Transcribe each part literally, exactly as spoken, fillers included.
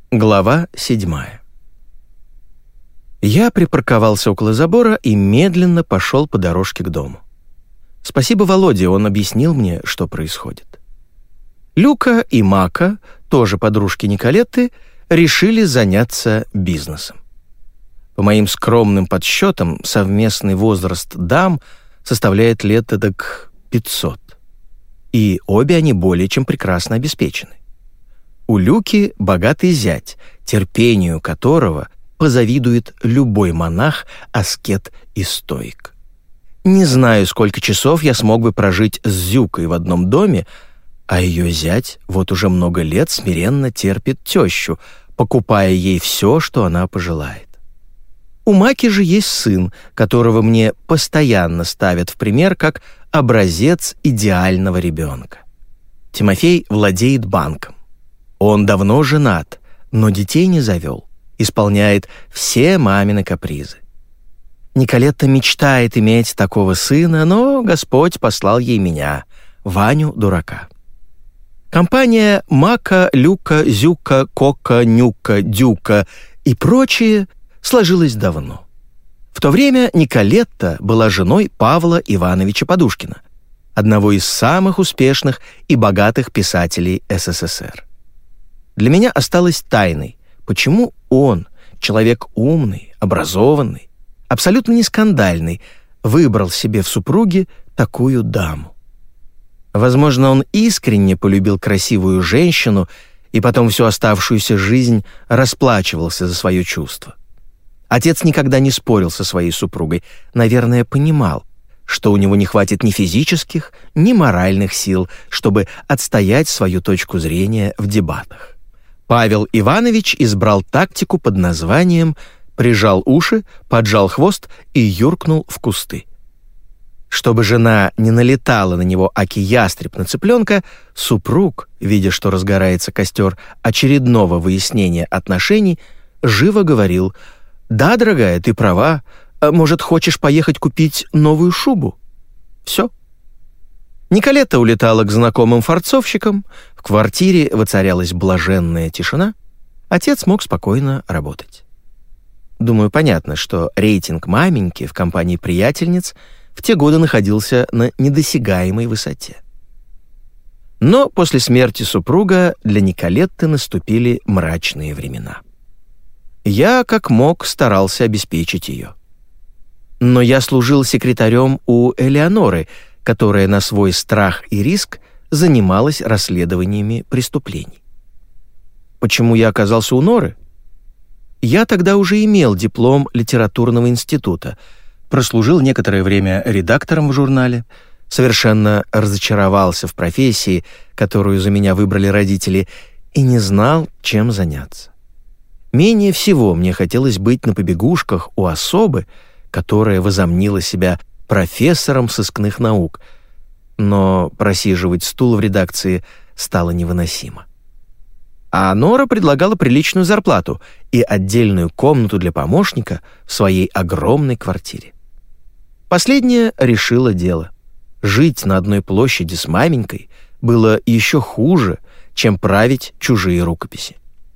Глава седьмая. Я припарковался около забора и медленно пошел по дорожке к дому. Спасибо Володе, он объяснил мне, что происходит. Люка и Мака, тоже подружки Николетты, решили заняться бизнесом. По моим скромным подсчетам, совместный возраст дам составляет лет эдак пятьсот. И обе они более чем прекрасно обеспечены. У Люки богатый зять, терпению которого позавидует любой монах, аскет и стоик. Не знаю, сколько часов я смог бы прожить с Зюкой в одном доме, а ее зять вот уже много лет смиренно терпит тещу, покупая ей все, что она пожелает. У Маки же есть сын, которого мне постоянно ставят в пример как образец идеального ребенка. Тимофей владеет банком. Он давно женат, но детей не завел, исполняет все мамины капризы. Николетта мечтает иметь такого сына, но Господь послал ей меня, Ваню дурака. Компания Мака, Люка, Зюка, Кока, Нюка, Дюка и прочие сложилась давно. В то время Николетта была женой Павла Ивановича Подушкина, одного из самых успешных и богатых писателей СССР. Для меня осталось тайной, почему он, человек умный, образованный, абсолютно не скандальный, выбрал себе в супруге такую даму. Возможно, он искренне полюбил красивую женщину и потом всю оставшуюся жизнь расплачивался за свое чувство. Отец никогда не спорил со своей супругой, наверное, понимал, что у него не хватит ни физических, ни моральных сил, чтобы отстоять свою точку зрения в дебатах. Павел Иванович избрал тактику под названием «прижал уши, поджал хвост и юркнул в кусты». Чтобы жена не налетала на него аки ястреб на цыпленка, супруг, видя, что разгорается костер очередного выяснения отношений, живо говорил: «Да, дорогая, ты права. Может, хочешь поехать купить новую шубу?» Все. Николетта улетала к знакомым фарцовщикам, в квартире воцарялась блаженная тишина, отец мог спокойно работать. Думаю, понятно, что рейтинг маменьки в компании приятельниц в те годы находился на недосягаемой высоте. Но после смерти супруга для Николетты наступили мрачные времена. Я, как мог, старался обеспечить ее. Но я служил секретарем у Элеоноры, которая на свой страх и риск занималась расследованиями преступлений. Почему я оказался у Норы? Я тогда уже имел диплом литературного института, прослужил некоторое время редактором в журнале, совершенно разочаровался в профессии, которую за меня выбрали родители, и не знал, чем заняться. Менее всего мне хотелось быть на побегушках у особы, которая возомнила себя профессором сыскных наук, но просиживать стул в редакции стало невыносимо. А Нора предлагала приличную зарплату и отдельную комнату для помощника в своей огромной квартире. Последняя решила дело. Жить на одной площади с маменькой было еще хуже, чем править чужие рукописи.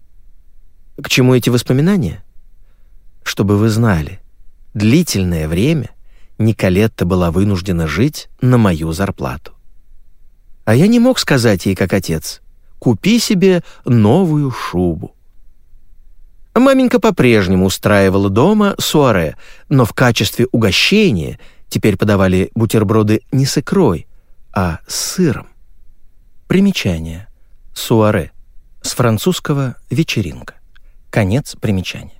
К чему эти воспоминания? Чтобы вы знали, длительное время Николетта была вынуждена жить на мою зарплату. А я не мог сказать ей, как отец: «Купи себе новую шубу». Маменька по-прежнему устраивала дома суаре, но в качестве угощения теперь подавали бутерброды не с икрой, а с сыром. Примечание. Суаре. С французского «вечеринка». Конец примечания.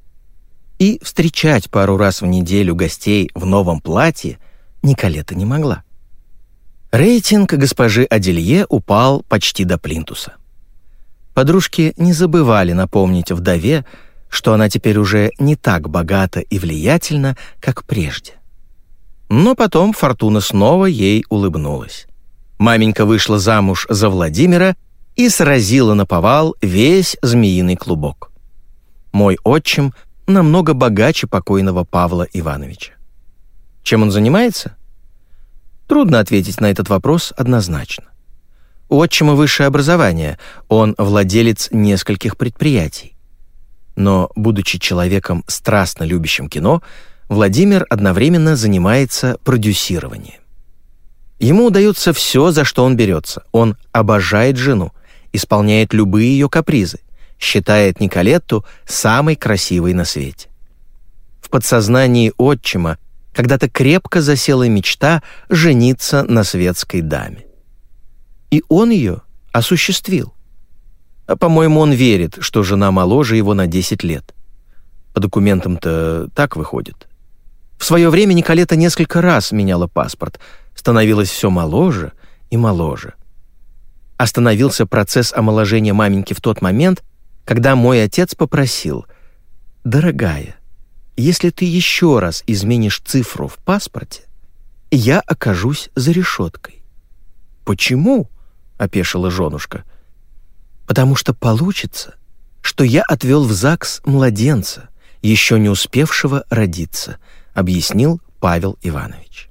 И встречать пару раз в неделю гостей в новом платье Николетта не могла. Рейтинг госпожи Аделье упал почти до плинтуса. Подружки не забывали напомнить вдове, что она теперь уже не так богата и влиятельна, как прежде. Но потом фортуна снова ей улыбнулась. Маменька вышла замуж за Владимира и сразила наповал весь змеиный клубок. Мой отчим намного богаче покойного Павла Ивановича. Чем он занимается? Трудно ответить на этот вопрос однозначно. У отчима высшее образование, он владелец нескольких предприятий. Но, будучи человеком, страстно любящим кино, Владимир одновременно занимается продюсированием. Ему удается все, за что он берется. Он обожает жену, исполняет любые ее капризы, считает Николетту самой красивой на свете. В подсознании отчима когда-то крепко засела мечта жениться на светской даме. И он ее осуществил. А, по-моему, он верит, что жена моложе его на десять лет. По документам-то так выходит. В свое время Николетта несколько раз меняла паспорт, становилась все моложе и моложе. Остановился процесс омоложения маменьки в тот момент, когда мой отец попросил: «Дорогая, если ты еще раз изменишь цифру в паспорте, я окажусь за решеткой». «Почему?» — опешила женушка. «Потому что получится, что я отвел в ЗАГС младенца, еще не успевшего родиться», — объяснил Павел Иванович.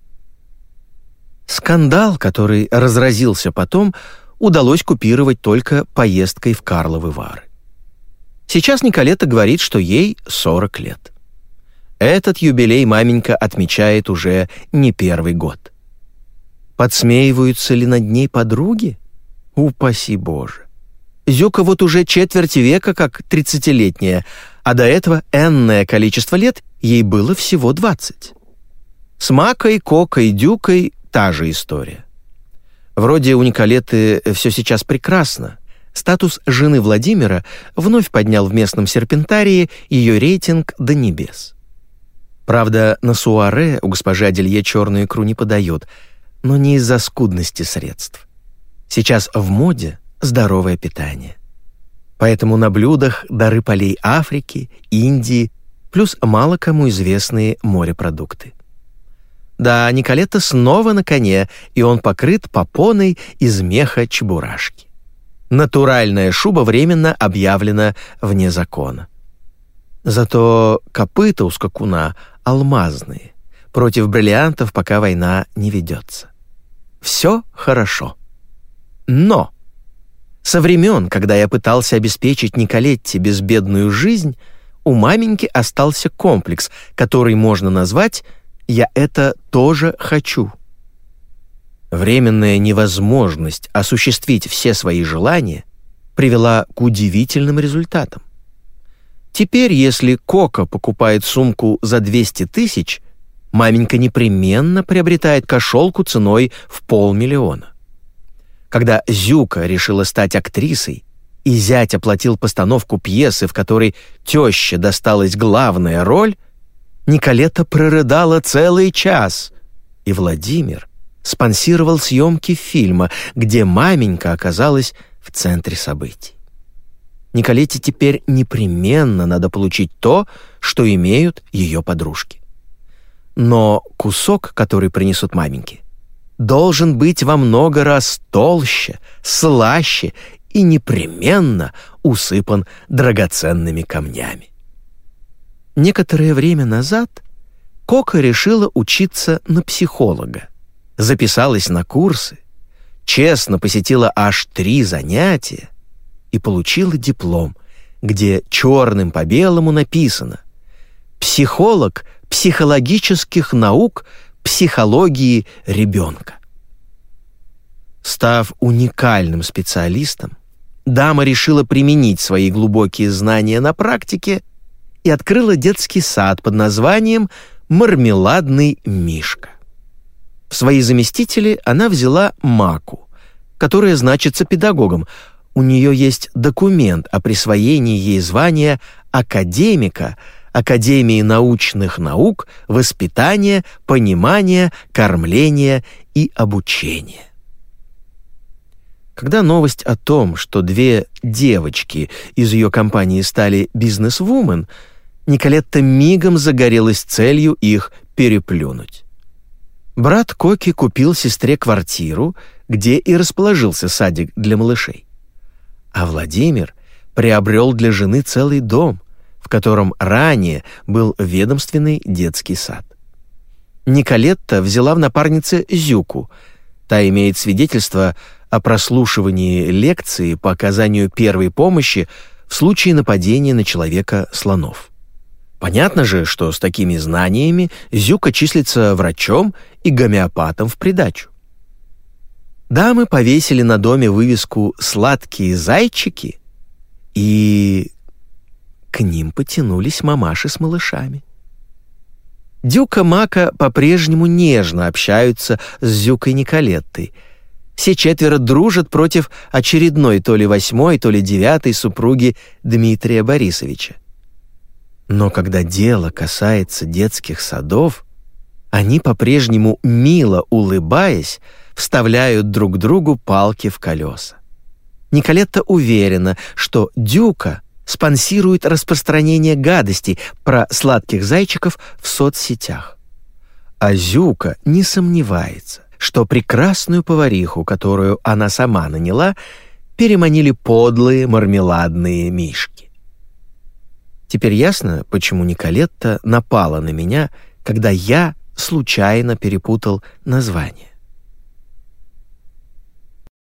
Скандал, который разразился потом, удалось купировать только поездкой в Карловы Вары. Сейчас Николетта говорит, что ей сорок лет. Этот юбилей маменька отмечает уже не первый год. Подсмеиваются ли над ней подруги? Упаси Боже. Зюка вот уже четверть века как тридцатилетняя, а до этого энное количество лет ей было всего двадцать. С Макой, Кокой, Дюкой та же история. Вроде у Николетты все сейчас прекрасно. Статус жены Владимира вновь поднял в местном серпентарии ее рейтинг до небес. Правда, на суаре у госпожи Аделье черную икру не подают, но не из-за скудности средств. Сейчас в моде здоровое питание. Поэтому на блюдах дары полей Африки, Индии, плюс мало кому известные морепродукты. Да, Николетта снова на коне, и он покрыт попоной из меха чебурашки. Натуральная шуба временно объявлена вне закона. Зато копыта у скакуна алмазные. Против бриллиантов пока война не ведется. Все хорошо. Но со времен, когда я пытался обеспечить Николетте безбедную жизнь, у маменьки остался комплекс, который можно назвать «я это тоже хочу». Временная невозможность осуществить все свои желания привела к удивительным результатам. Теперь, если Кока покупает сумку за двести тысяч, маменька непременно приобретает кошелку ценой в полмиллиона. Когда Зюка решила стать актрисой, и зять оплатил постановку пьесы, в которой тёще досталась главная роль, Николетта прорыдала целый час, и Владимир спонсировал съемки фильма, где маменька оказалась в центре событий. Николетте теперь непременно надо получить то, что имеют ее подружки. Но кусок, который принесут маменьки, должен быть во много раз толще, слаще и непременно усыпан драгоценными камнями. Некоторое время назад Кока решила учиться на психолога. Записалась на курсы, честно посетила аж три занятия и получила диплом, где черным по белому написано «Психолог психологических наук психологии ребенка». Став уникальным специалистом, дама решила применить свои глубокие знания на практике и открыла детский сад под названием «Мармеладный Мишка». В свои заместители она взяла Маку, которая значится педагогом. У нее есть документ о присвоении ей звания академика Академии научных наук, воспитания, понимания, кормления и обучения. Когда новость о том, что две девочки из ее компании стали бизнесвумен, Николетта мигом загорелась целью их переплюнуть. Брат Коки купил сестре квартиру, где и расположился садик для малышей. А Владимир приобрел для жены целый дом, в котором ранее был ведомственный детский сад. Николетта взяла в напарнице Зюку. Та имеет свидетельство о прослушивании лекции по оказанию первой помощи в случае нападения на человека слонов. Понятно же, что с такими знаниями Зюка числится врачом и гомеопатом в придачу. Дамы повесили на доме вывеску «Сладкие зайчики», и к ним потянулись мамаши с малышами. Дюка-Мака по-прежнему нежно общаются с Зюкой Николеттой. Все четверо дружат против очередной то ли восьмой, то ли девятой супруги Дмитрия Борисовича. Но когда дело касается детских садов, они по-прежнему, мило улыбаясь, вставляют друг другу палки в колеса. Николетта уверена, что Дюка спонсирует распространение гадостей про сладких зайчиков в соцсетях. А Зюка не сомневается, что прекрасную повариху, которую она сама наняла, переманили подлые мармеладные мишки. Теперь ясно, почему Николетта напала на меня, когда я случайно перепутал название.